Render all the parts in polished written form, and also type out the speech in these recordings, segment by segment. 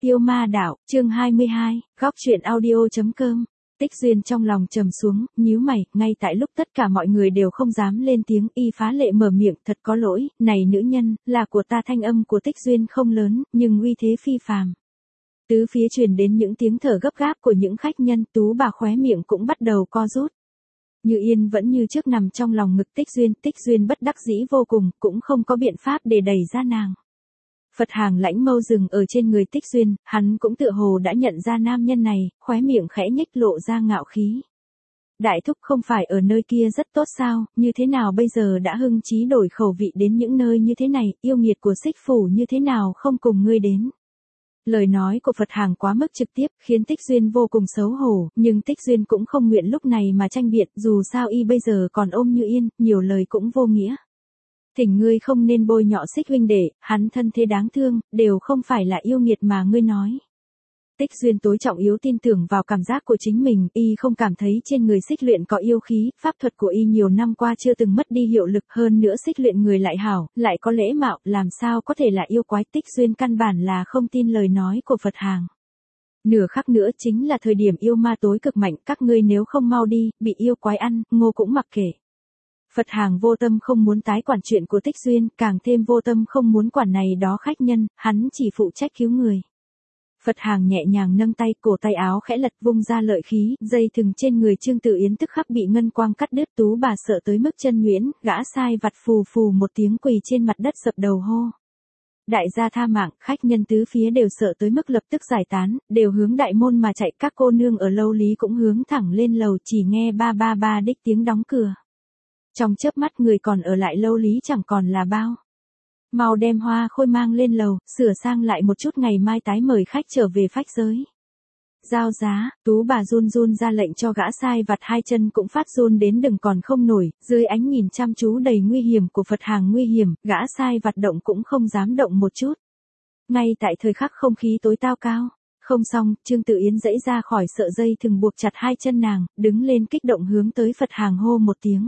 Yêu ma đạo, chương 22, góc truyện audio.com. Tích Duyên trong lòng trầm xuống, nhíu mày, ngay tại lúc tất cả mọi người đều không dám lên tiếng, y phá lệ mở miệng, thật có lỗi, này nữ nhân, là của ta. Thanh âm của Tích Duyên không lớn, nhưng uy thế phi phàm. Tứ phía truyền đến những tiếng thở gấp gáp của những khách nhân, Tú bà khóe miệng cũng bắt đầu co rút. Như Yên vẫn như trước nằm trong lòng ngực Tích Duyên bất đắc dĩ vô cùng, cũng không có biện pháp để đẩy ra nàng. Phật Hàng lãnh mâu dừng ở trên người Tích Duyên, hắn cũng tựa hồ đã nhận ra nam nhân này, khóe miệng khẽ nhếch lộ ra ngạo khí. Đại thúc không phải ở nơi kia rất tốt sao, như thế nào bây giờ đã hưng chí đổi khẩu vị đến những nơi như thế này, yêu nghiệt của Xích Phủ như thế nào không cùng ngươi đến. Lời nói của Phật Hàng quá mức trực tiếp, khiến Tích Duyên vô cùng xấu hổ, nhưng Tích Duyên cũng không nguyện lúc này mà tranh biện, dù sao y bây giờ còn ôm Như Yên, nhiều lời cũng vô nghĩa. Thỉnh ngươi không nên bôi nhọ Xích huynh đệ, hắn thân thế đáng thương, đều không phải là yêu nghiệt mà ngươi nói. Tích Duyên tối trọng yếu tin tưởng vào cảm giác của chính mình, y không cảm thấy trên người Xích Luyện có yêu khí, pháp thuật của y nhiều năm qua chưa từng mất đi hiệu lực, hơn nữa Xích Luyện người lại hảo, lại có lễ mạo, làm sao có thể là yêu quái. Tích Duyên căn bản là không tin lời nói của Phật Hàng. Nửa khắc nữa chính là thời điểm yêu ma tối cực mạnh, các ngươi nếu không mau đi, bị yêu quái ăn, ngô cũng mặc kệ. Phật Hàng vô tâm không muốn tái quản chuyện của Tích Duyên, càng thêm vô tâm không muốn quản này đó khách nhân, hắn chỉ phụ trách cứu người. Phật Hàng nhẹ nhàng nâng tay, cổ tay áo khẽ lật vung ra lợi khí, dây thừng trên người Trương Tự Yến tức khắc bị ngân quang cắt đứt. Tú bà sợ tới mức chân nhuyễn, gã sai vặt phù phù một tiếng quỳ trên mặt đất dập đầu hô. Đại gia tha mạng, khách nhân tứ phía đều sợ tới mức lập tức giải tán, đều hướng đại môn mà chạy, các cô nương ở lâu lý cũng hướng thẳng lên lầu, chỉ nghe ba ba ba đích tiếng đóng cửa. Trong chớp mắt người còn ở lại lâu lý chẳng còn là bao. Mau đem Hoa Khôi mang lên lầu, sửa sang lại một chút, ngày mai tái mời khách trở về phách giới. Giao giá, Tú bà run run ra lệnh cho gã sai vặt, hai chân cũng phát run đến đừng còn không nổi, dưới ánh nhìn chăm chú đầy nguy hiểm của Phật Hàng nguy hiểm, gã sai vặt động cũng không dám động một chút. Ngay tại thời khắc không khí tối tao cao, không xong, Trương Tự Yến giãy ra khỏi sợi dây thừng buộc chặt hai chân nàng, đứng lên kích động hướng tới Phật Hàng hô một tiếng.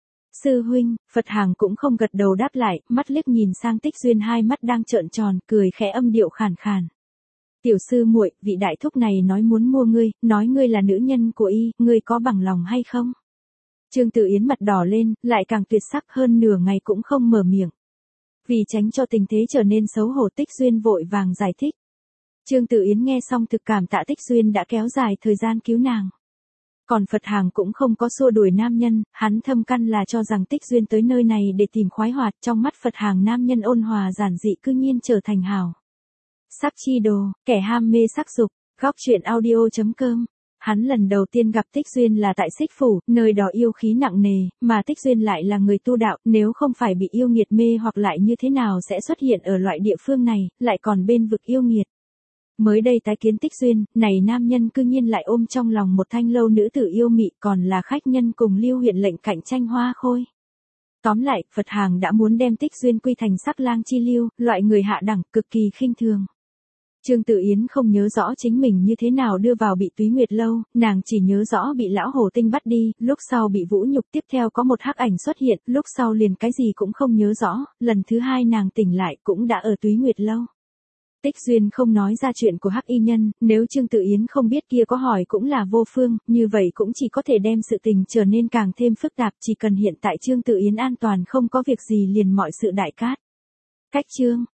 Sư huynh. Phật Hàng cũng không gật đầu đáp lại, mắt liếc nhìn sang Tích Duyên, hai mắt đang trợn tròn, cười khẽ âm điệu khàn khàn. Tiểu sư muội, vị đại thúc này nói muốn mua ngươi, nói ngươi là nữ nhân của y, ngươi có bằng lòng hay không? Trương Tự Yến mặt đỏ lên, lại càng tuyệt sắc, hơn nửa ngày cũng không mở miệng. Vì tránh cho tình thế trở nên xấu hổ, Tích Duyên vội vàng giải thích. Trương Tự Yến nghe xong thực cảm tạ Tích Duyên đã kéo dài thời gian cứu nàng. Còn Phật Hàng cũng không có xua đuổi nam nhân, hắn thâm căn là cho rằng Tích Duyên tới nơi này để tìm khoái hoạt, trong mắt Phật Hàng nam nhân ôn hòa giản dị cư nhiên trở thành hảo. Sắc chi đồ, kẻ ham mê sắc dục, góc truyện audio.com. Hắn lần đầu tiên gặp Tích Duyên là tại Xích Phủ, nơi đó yêu khí nặng nề, mà Tích Duyên lại là người tu đạo, nếu không phải bị yêu nghiệt mê hoặc lại như thế nào sẽ xuất hiện ở loại địa phương này, lại còn bên vực yêu nghiệt. Mới đây tái kiến Tích Duyên, này nam nhân cư nhiên lại ôm trong lòng một thanh lâu nữ tử yêu mị, còn là khách nhân cùng Lưu huyện lệnh cạnh tranh Hoa Khôi. Tóm lại, Phật Hàng đã muốn đem Tích Duyên quy thành sắc lang chi lưu, loại người hạ đẳng, cực kỳ khinh thường. Trương Tự Yến không nhớ rõ chính mình như thế nào đưa vào bị Túy Nguyệt lâu, nàng chỉ nhớ rõ bị lão Hồ Tinh bắt đi, lúc sau bị Vũ Nhục, tiếp theo có một hắc ảnh xuất hiện, lúc sau liền cái gì cũng không nhớ rõ, lần thứ hai nàng tỉnh lại cũng đã ở Túy Nguyệt lâu. Tích Duyên không nói ra chuyện của hắc y nhân, nếu Trương Tự Yến không biết kia có hỏi cũng là vô phương, như vậy cũng chỉ có thể đem sự tình trở nên càng thêm phức tạp, chỉ cần hiện tại Trương Tự Yến an toàn không có việc gì liền mọi sự đại cát. Cách chương.